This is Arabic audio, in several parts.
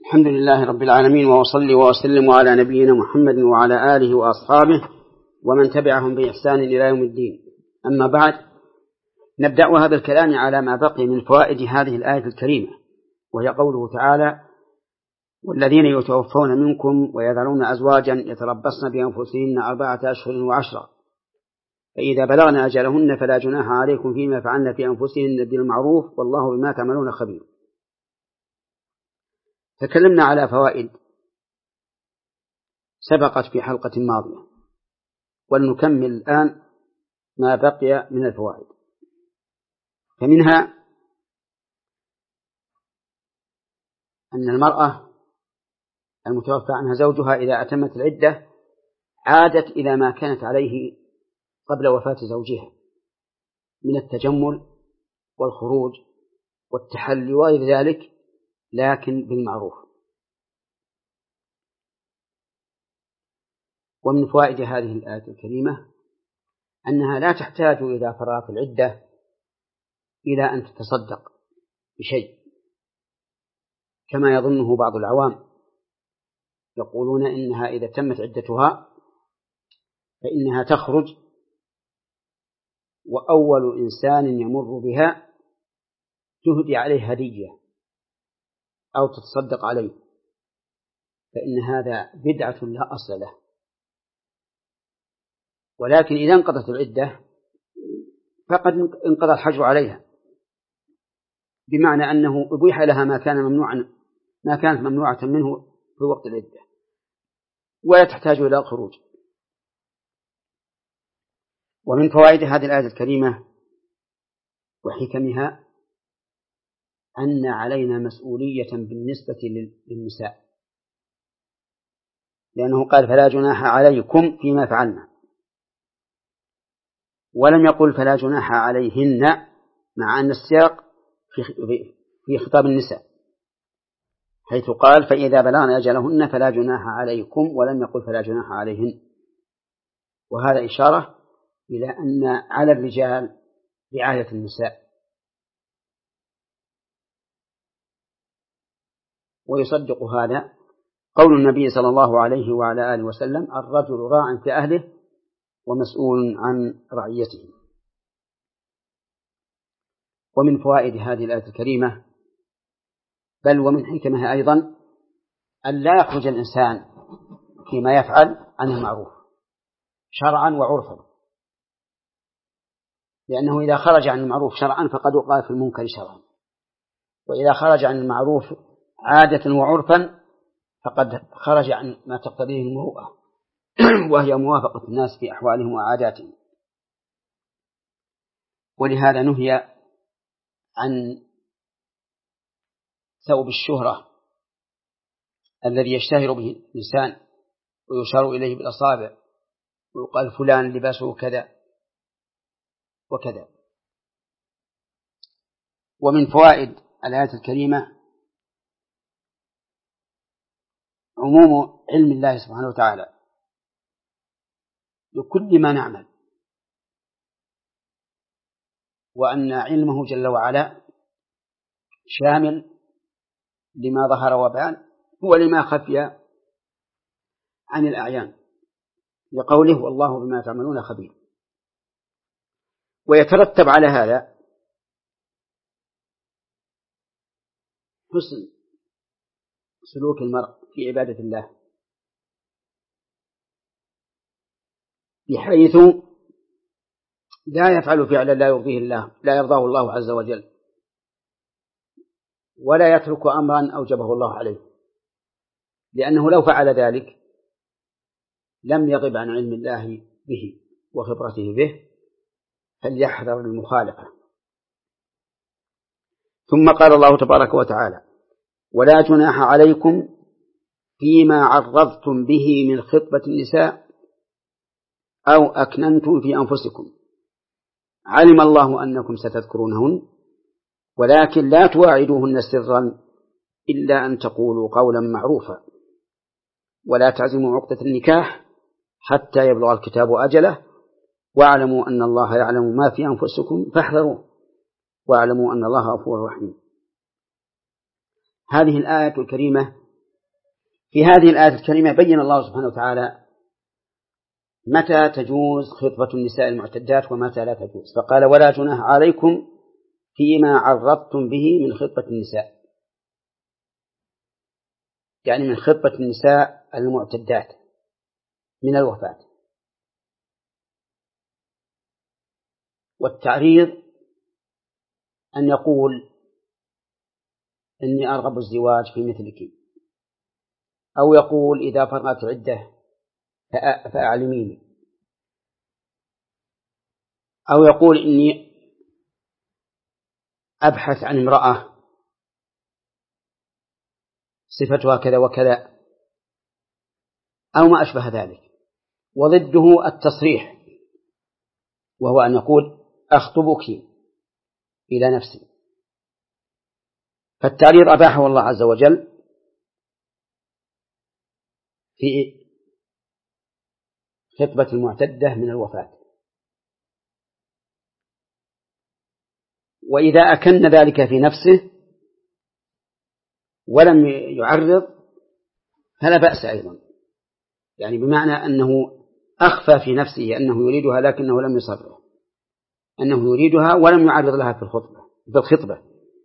الحمد لله رب العالمين، وأصلي وأسلم على نبينا محمد وعلى آله وأصحابه ومن تبعهم بإحسان إلى يوم الدين. أما بعد، نبدأ هذا الكلام على ما بقي من فوائد هذه الآية الكريمة، وهي قوله تعالى: والذين يتوفون منكم ويذرون أزواجا يتربصن بأنفسهن 4 أشهر و10، فإذا بلغن أجلهن فلا جناح عليكم فيما فعلن في أنفسهن بالمعروف، والله بما تعملون خبير. تكلمنا على فوائد سبقت في حلقة ماضية، ولنكمل الآن ما بقي من الفوائد. فمنها أن المرأة المتوفى عنها زوجها إذا أتمت العدة عادت إلى ما كانت عليه قبل وفاة زوجها من التجمل والخروج والتحلي وغير ذلك، لكن بالمعروف. ومن فوائد هذه الآية الكريمة أنها لا تحتاج إذا فرغت العدة إلى أن تتصدق بشيء كما يظنه بعض العوام، يقولون إنها إذا تمت عدتها فإنها تخرج، وأول إنسان يمر بها تهدي عليه هدية أو تتصدق عليه، فإن هذا بدعة لا أصل له. ولكن إذا انقضت العدة فقد انقضى الحجر عليها، بمعنى أنه أبيح لها ما كانت ممنوعة منه في وقت العدة، ولا تحتاج إلى الخروج. ومن فوائد هذه الآية الكريمة وحكمها أن علينا مسؤولية بالنسبة للنساء، لأنه قال: فلا جناح عليكم فيما فعلنا، ولم يقل فلا جناح عليهن، مع أن السياق في خطاب النساء، حيث قال: فإذا بلغن أجلهن فلا جناح عليكم، ولم يقل فلا جناح عليهن. وهذا إشارة إلى أن على الرجال رعاية النساء. ويصدق هذا قول النبي صلى الله عليه وعلى آله وسلم: الرجل راع في أهله ومسؤول عن رعيته. ومن فوائد هذه الآية الكريمة، بل ومن حكمها أيضا، أن لا يخرج الإنسان فيما يفعل عن المعروف شرعا وعرفا، لأنه إذا خرج عن المعروف شرعا فقد وقع في المنكر شرعا، وإذا خرج عن المعروف عادة وعرفا فقد خرج عن ما تقتضيه المروءة، وهي موافقة الناس في أحوالهم وعاداتهم. ولهذا نهي عن ثوب الشهرة الذي يشتهر به الإنسان ويشار إليه بالأصابع ويقال فلان لباسه كذا وكذا. ومن فوائد الآية الكريمة عموم علم الله سبحانه وتعالى لكل ما نعمل، وأن علمه جل وعلا شامل لما ظهر وبان ولما خفي عن الأعيان، لقوله: والله بما تعملون خبير. ويترتب على هذا حسن سلوك المرء في عبادة الله، بحيث لا يفعل فعلا لا يرضيه الله، لا يرضاه الله عز وجل، ولا يترك أمرا أوجبه الله عليه، لأنه لو فعل ذلك لم يغب عن علم الله به وخبرته به، فليحذر المخالفة. ثم قال الله تبارك وتعالى: ولا جناح عليكم فيما عرضتم به من خطبة النساء أو أكننتم في أنفسكم، علم الله أنكم ستذكرونهن ولكن لا تواعدوهن سرا إلا أن تقولوا قولا معروفا، ولا تعزموا عقدة النكاح حتى يبلغ الكتاب أجله، واعلموا أن الله يعلم ما في أنفسكم فاحذروه، واعلموا أن الله غفور رحيم. هذه الآية الكريمة في هذه الآية الكريمة بين الله سبحانه وتعالى متى تجوز خطبة النساء المعتدات ومتى لا تجوز، فقال ولا جناح عليكم فيما عرضتم به من خطبة النساء، يعني من خطبة النساء المعتدات من الوفاة. والتعريض أن يقول إني أرغب الزواج في مثلك، أو يقول إذا فرغت عدة فأعلميني، أو يقول إني أبحث عن امرأة صفتها كذا وكذا، أو ما أشبه ذلك. وضده التصريح، وهو أن يقول أخطبك إلى نفسي. فالتعريض أباحه الله عز وجل في خطبة المعتدة من الوفاة، وإذا أكن ذلك في نفسه ولم يعرض فلا بأس أيضا، يعني بمعنى أنه أخفى في نفسه أنه يريدها لكنه لم يصرح أنه يريدها ولم يعرض لها في الخطبة.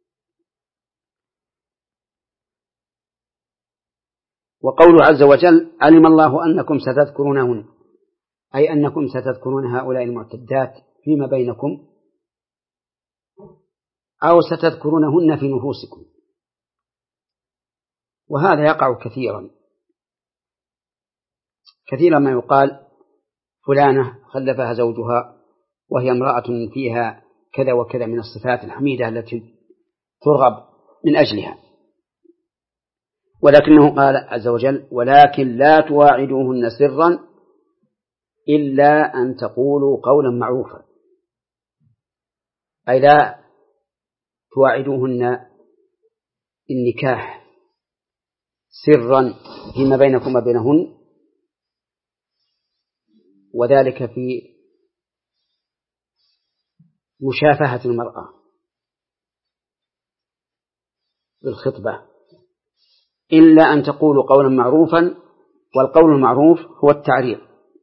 وقوله عز وجل علم الله أنكم ستذكرونهن، أي أنكم ستذكرون هؤلاء المعتدات فيما بينكم، أو ستذكرونهن في نفوسكم. وهذا يقع كثيرا ما يقال فلانة خلفها زوجها وهي امرأة فيها كذا وكذا من الصفات الحميدة التي ترغب من أجلها، ولكنه قال عز وجل ولكن لا تواعدوهن سرا إلا أن تقولوا قولا معروفا، أي لا تواعدوهن النكاح سرا فيما بينكم وبينهن، وذلك في مشافهة المرأة بالخطبة، إلا أن تقولوا قولا معروفا. والقول المعروف هو التعريض.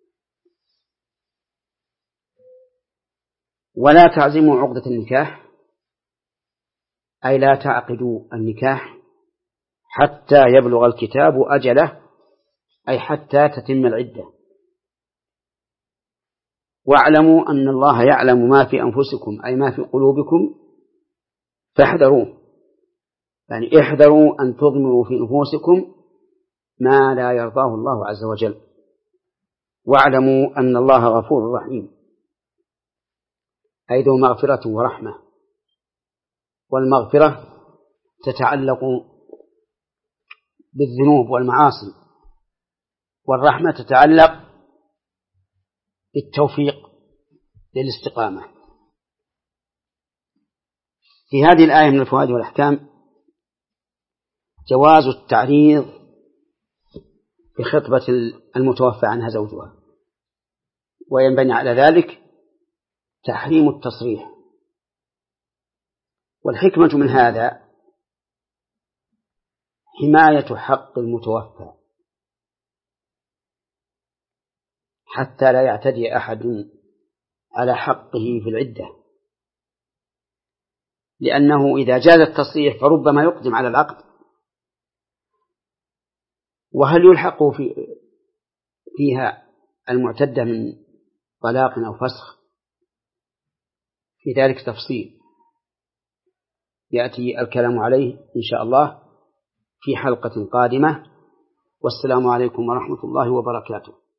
ولا تعزموا عقدة النكاح، أي لا تعقدوا النكاح حتى يبلغ الكتاب أجله، أي حتى تتم العدة. واعلموا أن الله يعلم ما في أنفسكم، أي ما في قلوبكم، فاحذروه، يعني احذروا أن تضمروا في نفوسكم ما لا يرضاه الله عز وجل. واعلموا أن الله غفور رحيم، أي ذو مغفرة ورحمة، والمغفرة تتعلق بالذنوب والمعاصي، والرحمة تتعلق بالتوفيق للاستقامة. في هذه الآية من الفوائد والأحكام جواز التعريض بخطبة المتوفى عنها زوجها، وينبني على ذلك تحريم التصريح. والحكمة من هذا حماية حق المتوفى حتى لا يعتدي أحد على حقه في العدة، لأنه إذا جاز التصريح فربما يقدم على العقد، وهل يلحق فيها المعتدة من طلاق أو فسخ؟ في ذلك تفصيل يأتي الكلام عليه إن شاء الله في حلقة قادمة. والسلام عليكم ورحمة الله وبركاته.